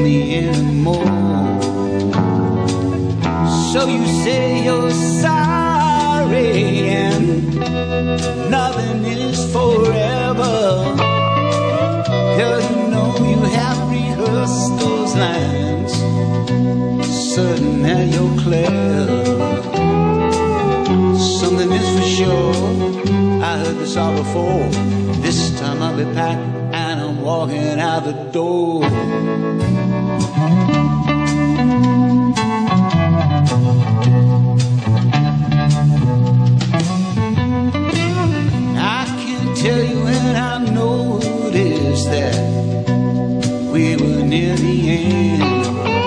me anymore. So you say you're sorry and nothing is forever. Girl, you know you have rehearsed those lines, certain that you're clear. Something is for sure, I heard this all before. This time I'll be packed and I'm walking out the door. I can tell you and I noticed that we were near the end.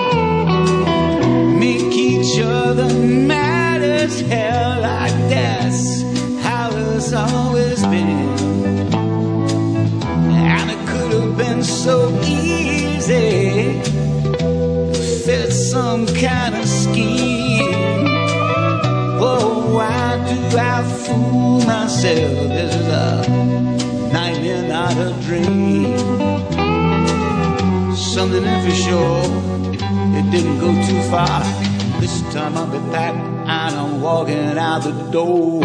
Make each other mad as hell, like that's how it's always been. And it could have been so easy, fit some kind of scheme. Oh, why do I fool myself? This is a nightmare, not a dream. Something is for sure, it didn't go too far. This time I'll be back and I'm walking out the door.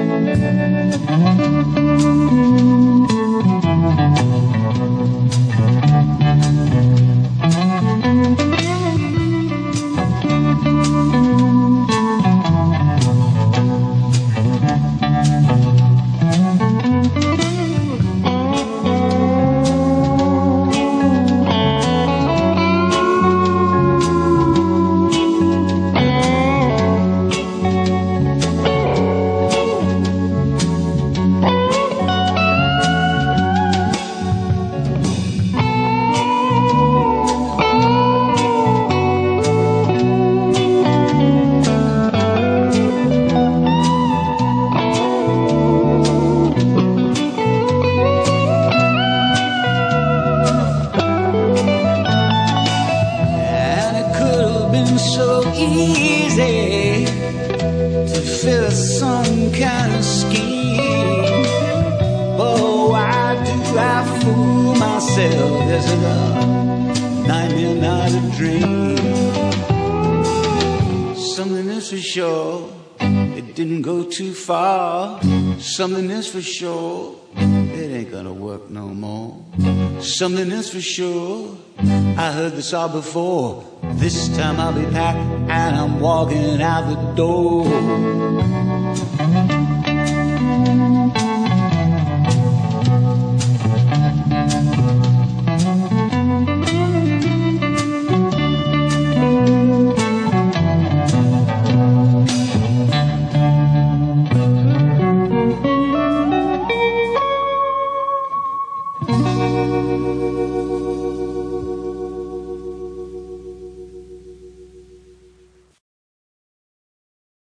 Something is for sure, it ain't gonna work no more. Something is for sure, I heard this all before. This time I'll be packed and I'm walking out the door.